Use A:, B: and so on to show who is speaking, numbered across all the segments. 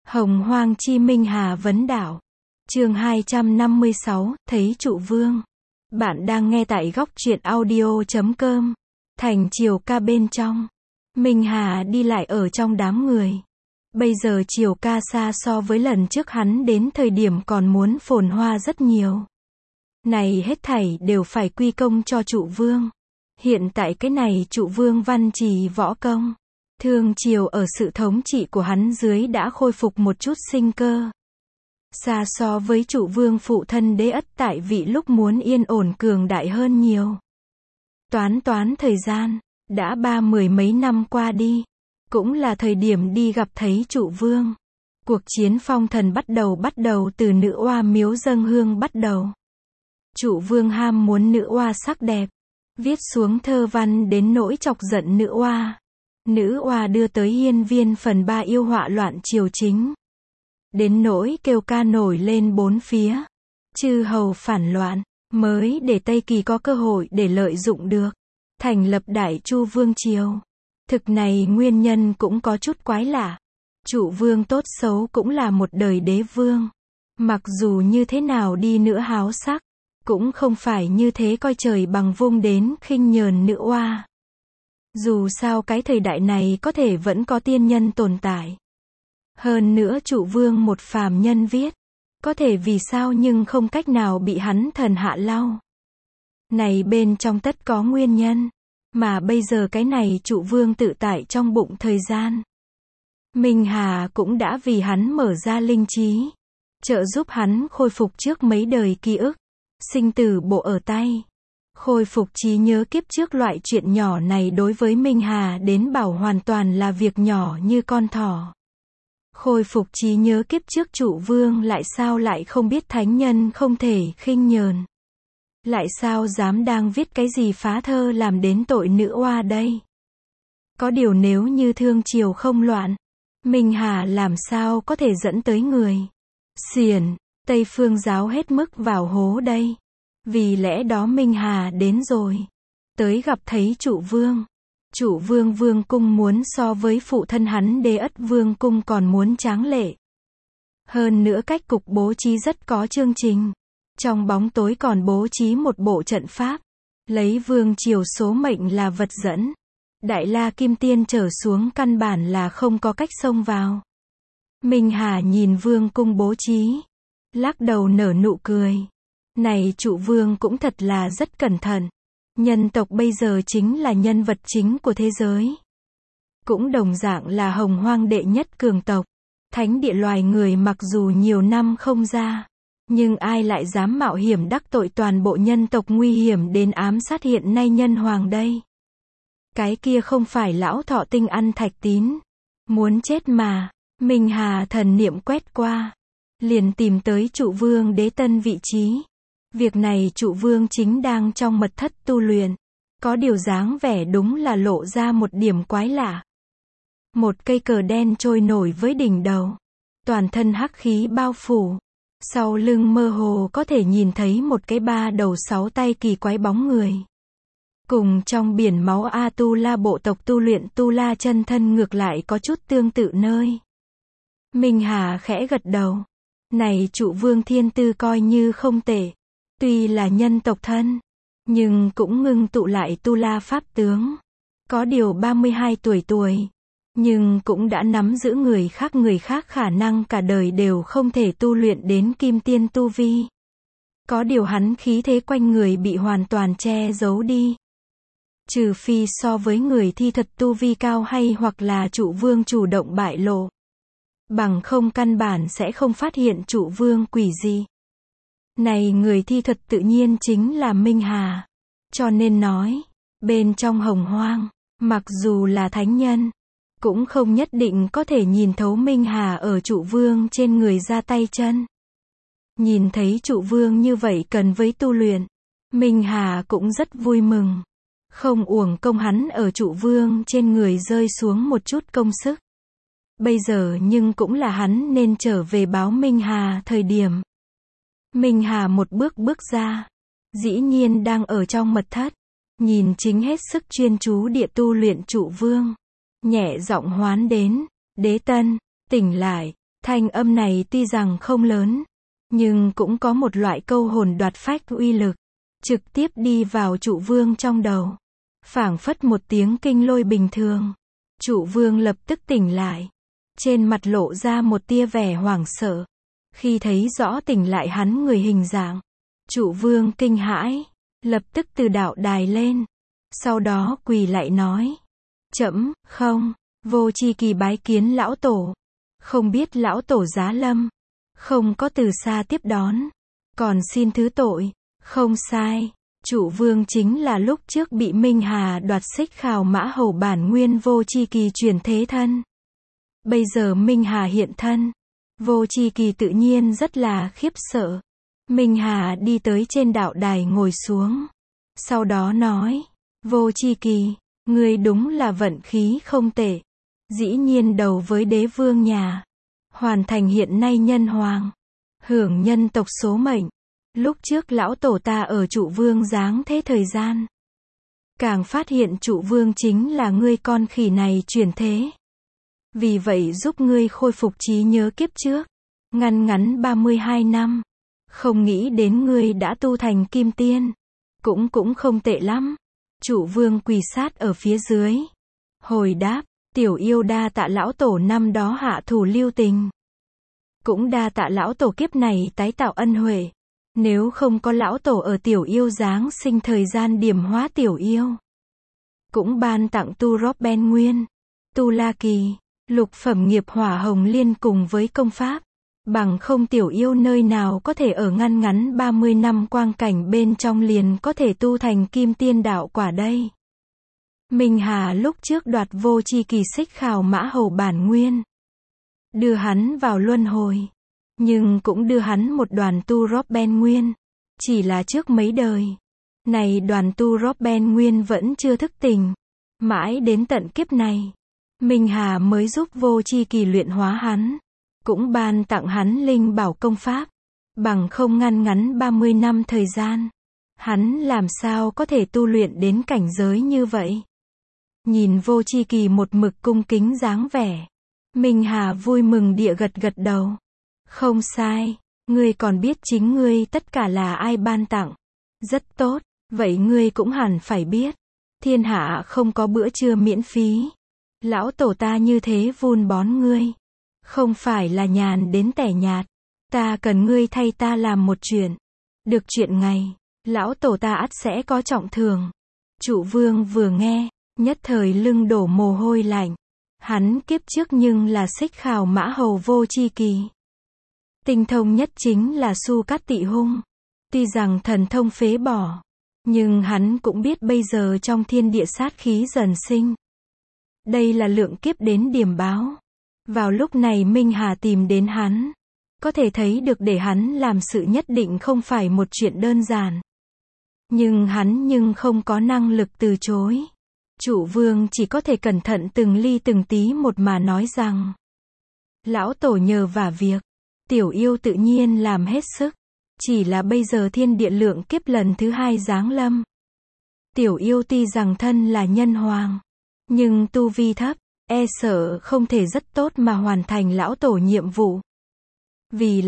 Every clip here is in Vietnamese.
A: Hồng Hoang chi Minh Hà vấn đảo. Chương 256, thấy trụ vương. Bạn đang nghe tại góc truyện audio.com. Thành Triều Ca bên trong. Minh Hà đi lại ở trong đám người. Bây giờ Triều Ca xa so với lần trước hắn đến thời điểm còn muốn phồn hoa rất nhiều. Này hết thảy đều phải quy công cho trụ vương. Hiện tại cái này trụ vương văn trì võ công. Thương triều ở sự thống trị của hắn dưới đã khôi phục một chút sinh cơ. Xa so với trụ vương phụ thân Đế Ất tại vị lúc muốn yên ổn cường đại hơn nhiều. Toán thời gian, đã 30 mấy năm qua đi. Cũng là thời điểm đi gặp thấy trụ vương. Cuộc chiến phong thần bắt đầu từ nữ oa miếu dâng hương bắt đầu. Trụ vương ham muốn nữ oa sắc đẹp. Viết xuống thơ văn đến nỗi chọc giận nữ oa. Nữ oa đưa tới hiên viên phần 3 yêu họa loạn triều chính. Đến nỗi kêu ca nổi lên bốn phía. Chư hầu phản loạn, mới để Tây Kỳ có cơ hội để lợi dụng được. Thành lập Đại Chu Vương Triều. Thực này nguyên nhân cũng có chút quái lạ. Trụ vương tốt xấu cũng là một đời đế vương. Mặc dù như thế nào đi nữa háo sắc, cũng không phải như thế coi trời bằng vung đến khinh nhờn nữ oa. Dù sao cái thời đại này có thể vẫn có tiên nhân tồn tại. Hơn nữa trụ vương một phàm nhân viết. Có thể vì sao nhưng không cách nào bị hắn thần hạ lau. Này bên trong tất có nguyên nhân. Mà bây giờ cái này trụ vương tự tại trong bụng thời gian. Minh Hà cũng đã vì hắn mở ra linh trí. Trợ giúp hắn khôi phục trước mấy đời ký ức. Sinh tử bộ ở tay. Khôi phục trí nhớ kiếp trước loại chuyện nhỏ này đối với Minh Hà đến bảo hoàn toàn là việc nhỏ như con thỏ. Khôi phục trí nhớ kiếp trước trụ vương lại sao lại không biết thánh nhân không thể khinh nhờn. Lại sao dám đang viết cái gì phá thơ làm đến tội nữ oa đây. Có điều nếu như thương triều không loạn, Minh Hà làm sao có thể dẫn tới người xiển, Tây phương giáo hết mức vào hố đây. Vì lẽ đó Minh Hà đến rồi. Tới gặp thấy trụ vương. Trụ vương vương cung muốn so với phụ thân hắn Đế Ất vương cung còn muốn tráng lệ. Hơn nữa cách cục bố trí rất có chương trình. Trong bóng tối còn bố trí một bộ trận pháp. Lấy vương triều số mệnh là vật dẫn. Đại La Kim Tiên trở xuống căn bản là không có cách xông vào. Minh Hà nhìn vương cung bố trí. Lắc đầu nở nụ cười. Này trụ vương cũng thật là rất cẩn thận. Nhân tộc bây giờ chính là nhân vật chính của thế giới. Cũng đồng dạng là hồng hoang đệ nhất cường tộc. Thánh địa loài người mặc dù nhiều năm không ra. Nhưng ai lại dám mạo hiểm đắc tội toàn bộ nhân tộc nguy hiểm đến ám sát hiện nay nhân hoàng đây. Cái kia không phải lão thọ tinh ăn thạch tín. Muốn chết mà. Minh Hà thần niệm quét qua. Liền tìm tới trụ vương đế tân vị trí. Việc này trụ vương chính đang trong mật thất tu luyện. Có điều dáng vẻ đúng là lộ ra một điểm quái lạ. Một cây cờ đen trôi nổi với đỉnh đầu. Toàn thân hắc khí bao phủ. Sau lưng mơ hồ có thể nhìn thấy một cái 3 đầu 6 tay kỳ quái bóng người. Cùng trong biển máu A-tu-la bộ tộc tu luyện tu-la chân thân ngược lại có chút tương tự nơi. Minh Hà khẽ gật đầu. Này trụ vương thiên tư coi như không tệ. Tuy là nhân tộc thân, nhưng cũng ngưng tụ lại tu-la pháp tướng. Có điều 32 tuổi, nhưng cũng đã nắm giữ người khác khả năng cả đời đều không thể tu luyện đến kim tiên tu vi. Có điều hắn khí thế quanh người bị hoàn toàn che giấu đi. Trừ phi so với người thi thật tu vi cao hay hoặc là trụ vương chủ động bại lộ. Bằng không căn bản sẽ không phát hiện trụ vương quỷ gì. Này người thi thuật tự nhiên chính là Minh Hà. Cho nên nói, bên trong hồng hoang, mặc dù là thánh nhân, cũng không nhất định có thể nhìn thấu Minh Hà ở trụ vương trên người ra tay chân. Nhìn thấy trụ vương như vậy cần với tu luyện, Minh Hà cũng rất vui mừng. Không uổng công hắn ở trụ vương trên người rơi xuống một chút công sức. Bây giờ nhưng cũng là hắn nên trở về báo Minh Hà thời điểm. Minh Hà một bước ra. Dĩ nhiên đang ở trong mật thất. Nhìn chính hết sức chuyên chú địa tu luyện trụ vương. Nhẹ giọng hoán đến. Đế tân, tỉnh lại. Thanh âm này tuy rằng không lớn, nhưng cũng có một loại câu hồn đoạt phách uy lực, trực tiếp đi vào trụ vương trong đầu. Phảng phất một tiếng kinh lôi bình thường. Trụ vương lập tức tỉnh lại. Trên mặt lộ ra một tia vẻ hoảng sợ. Khi thấy rõ tỉnh lại hắn người hình dạng, trụ vương kinh hãi, lập tức từ đạo đài lên. Sau đó quỳ lại nói. Trẫm, không, Vô Chi Kỳ bái kiến lão tổ. Không biết lão tổ giá lâm. Không có từ xa tiếp đón. Còn xin thứ tội. Không sai. Trụ vương chính là lúc trước bị Minh Hà đoạt xích khảo mã hầu bản nguyên Vô Chi Kỳ chuyển thế thân. Bây giờ Minh Hà hiện thân. Vô Chi Kỳ tự nhiên rất là khiếp sợ. Minh Hà đi tới trên đạo đài ngồi xuống. Sau đó nói. Vô Chi Kỳ, ngươi đúng là vận khí không tệ. Dĩ nhiên đầu với đế vương nhà. Hoàn thành hiện nay nhân hoàng. Hưởng nhân tộc số mệnh. Lúc trước lão tổ ta ở trụ vương giáng thế thời gian. Càng phát hiện trụ vương chính là ngươi con khỉ này chuyển thế. Vì vậy giúp ngươi khôi phục trí nhớ kiếp trước. Ngăn ngắn 32 năm. Không nghĩ đến ngươi đã tu thành kim tiên. Cũng không tệ lắm. Trụ vương quỳ sát ở phía dưới. Hồi đáp, tiểu yêu đa tạ lão tổ năm đó hạ thủ lưu tình. Cũng đa tạ lão tổ kiếp này tái tạo ân huệ. Nếu không có lão tổ ở tiểu yêu giáng sinh thời gian điểm hóa tiểu yêu. Cũng ban tặng tu róp ben nguyên, tu la kỳ, lục phẩm nghiệp hỏa hồng liên cùng với công pháp. Bằng không tiểu yêu nơi nào có thể ở ngăn ngắn 30 năm quang cảnh bên trong liền có thể tu thành kim tiên đạo quả đây. Minh Hà lúc trước đoạt Vô Chi Kỳ xích khảo mã hầu bản nguyên. Đưa hắn vào luân hồi. Nhưng cũng đưa hắn một đoàn tu róp ben nguyên. Chỉ là trước mấy đời. Này đoàn tu róp ben nguyên vẫn chưa thức tỉnh. Mãi đến tận kiếp này. Minh Hà mới giúp Vô Chi Kỳ luyện hóa hắn. Cũng ban tặng hắn linh bảo công pháp. Bằng không ngăn ngắn 30 năm thời gian. Hắn làm sao có thể tu luyện đến cảnh giới như vậy. Nhìn Vô Chi Kỳ một mực cung kính dáng vẻ. Minh Hà vui mừng địa gật gật đầu. Không sai, ngươi còn biết chính ngươi tất cả là ai ban tặng. Rất tốt, vậy ngươi cũng hẳn phải biết. Thiên hạ không có bữa trưa miễn phí. Lão tổ ta như thế vun bón ngươi. Không phải là nhàn đến tẻ nhạt. Ta cần ngươi thay ta làm một chuyện. Được chuyện ngày, lão tổ ta ắt sẽ có trọng thưởng. Trụ vương vừa nghe, nhất thời lưng đổ mồ hôi lạnh. Hắn kiếp trước nhưng là xích khảo mã hầu Vô Chi Kỳ. Tinh thông nhất chính là Su Cát Tị Hung. Tuy rằng thần thông phế bỏ, nhưng hắn cũng biết bây giờ trong thiên địa sát khí dần sinh. Đây là lượng kiếp đến điểm báo. Vào lúc này Minh Hà tìm đến hắn. Có thể thấy được để hắn làm sự nhất định không phải một chuyện đơn giản. Nhưng hắn không có năng lực từ chối. Trụ vương chỉ có thể cẩn thận từng ly từng tí một mà nói rằng. Lão tổ nhờ vả việc. Tiểu yêu tự nhiên làm hết sức. Chỉ là bây giờ thiên địa lượng kiếp lần thứ 2 giáng lâm. Tiểu yêu tuy rằng thân là nhân hoàng. Nhưng tu vi thấp. E sợ không thể rất tốt mà hoàn thành lão tổ nhiệm vụ. Vì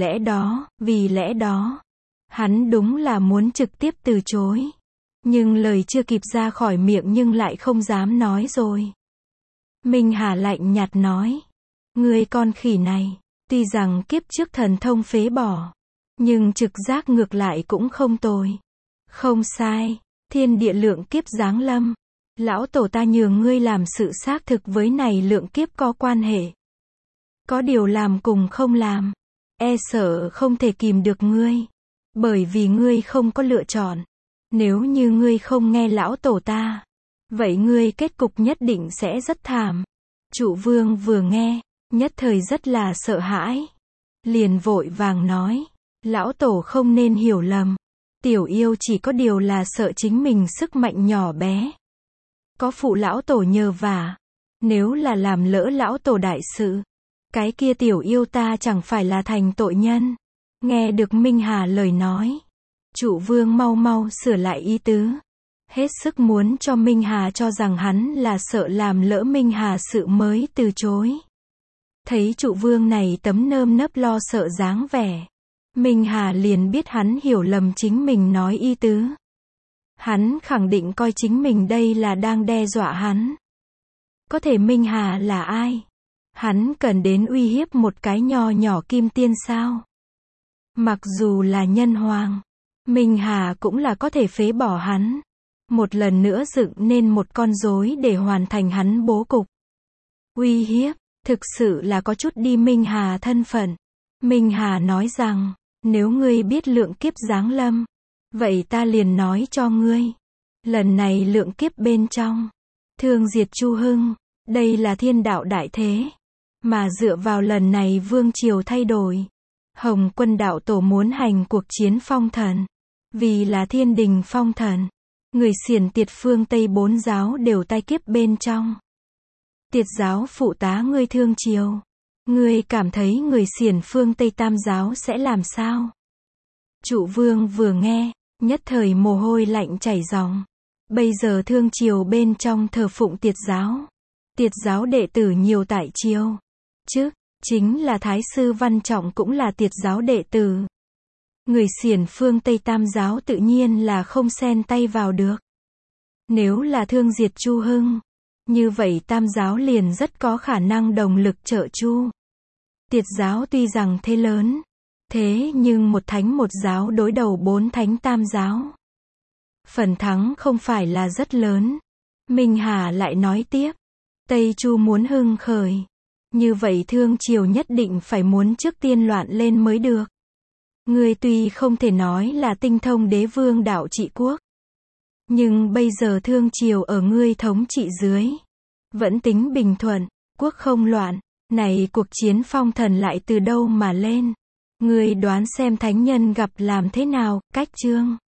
A: lẽ đó. Hắn đúng là muốn trực tiếp từ chối. Nhưng lời chưa kịp ra khỏi miệng nhưng lại không dám nói rồi. Minh Hà lạnh nhạt nói. Ngươi con khỉ này. Tuy rằng kiếp trước thần thông phế bỏ. Nhưng trực giác ngược lại cũng không tồi. Không sai. Thiên địa lượng kiếp giáng lâm. Lão tổ ta nhường ngươi làm sự xác thực với này lượng kiếp có quan hệ. Có điều làm cùng không làm. E sợ không thể kìm được ngươi. Bởi vì ngươi không có lựa chọn. Nếu như ngươi không nghe lão tổ ta. Vậy ngươi kết cục nhất định sẽ rất thảm. Trụ vương vừa nghe. Nhất thời rất là sợ hãi. Liền vội vàng nói. Lão tổ không nên hiểu lầm. Tiểu yêu chỉ có điều là sợ chính mình sức mạnh nhỏ bé. Có phụ lão tổ nhờ vả. Nếu là làm lỡ lão tổ đại sự. Cái kia tiểu yêu ta chẳng phải là thành tội nhân. Nghe được Minh Hà lời nói. Trụ vương mau mau sửa lại ý tứ. Hết sức muốn cho Minh Hà cho rằng hắn là sợ làm lỡ Minh Hà sự mới từ chối. Thấy trụ vương này tấm nơm nớp lo sợ dáng vẻ, Minh Hà liền biết hắn hiểu lầm chính mình nói ý tứ. Hắn khẳng định coi chính mình đây là đang đe dọa hắn. Có thể Minh Hà là ai? Hắn cần đến uy hiếp một cái nho nhỏ kim tiên sao? Mặc dù là nhân hoàng, Minh Hà cũng là có thể phế bỏ hắn. Một lần nữa dựng nên một con rối để hoàn thành hắn bố cục. Uy hiếp, thực sự là có chút đi Minh Hà thân phận. Minh Hà nói rằng, nếu ngươi biết lượng kiếp giáng lâm, vậy ta liền nói cho ngươi. Lần này lượng kiếp bên trong, thương diệt Chu Hưng, đây là thiên đạo đại thế. Mà dựa vào lần này vương triều thay đổi, Hồng Quân đạo tổ muốn hành cuộc chiến phong thần. Vì là thiên đình phong thần, người xiển Tiệt phương Tây 4 giáo đều tai kiếp bên trong. Tiệt giáo phụ tá ngươi thương triều. Ngươi cảm thấy người xiển phương Tây Tam giáo sẽ làm sao? Trụ vương vừa nghe, nhất thời mồ hôi lạnh chảy ròng. Bây giờ thương triều bên trong thờ phụng Tiệt giáo. Tiệt giáo đệ tử nhiều tại triều. Chứ, chính là Thái sư Văn Trọng cũng là Tiệt giáo đệ tử. Người xiển phương Tây Tam giáo tự nhiên là không xen tay vào được. Nếu là thương diệt Chu Hưng, như vậy Tam giáo liền rất có khả năng đồng lực trợ Chu. Tiệt giáo tuy rằng thế lớn, thế nhưng một thánh một giáo đối đầu 4 thánh Tam giáo. Phần thắng không phải là rất lớn. Minh Hà lại nói tiếp, Tây Chu muốn hưng khởi. Như vậy thương triều nhất định phải muốn trước tiên loạn lên mới được. Ngươi tuy không thể nói là tinh thông đế vương đạo trị quốc, nhưng bây giờ thương triều ở ngươi thống trị dưới, vẫn tính bình thuận, quốc không loạn. Này cuộc chiến phong thần lại từ đâu mà lên? Ngươi đoán xem thánh nhân gặp làm thế nào? Cách chương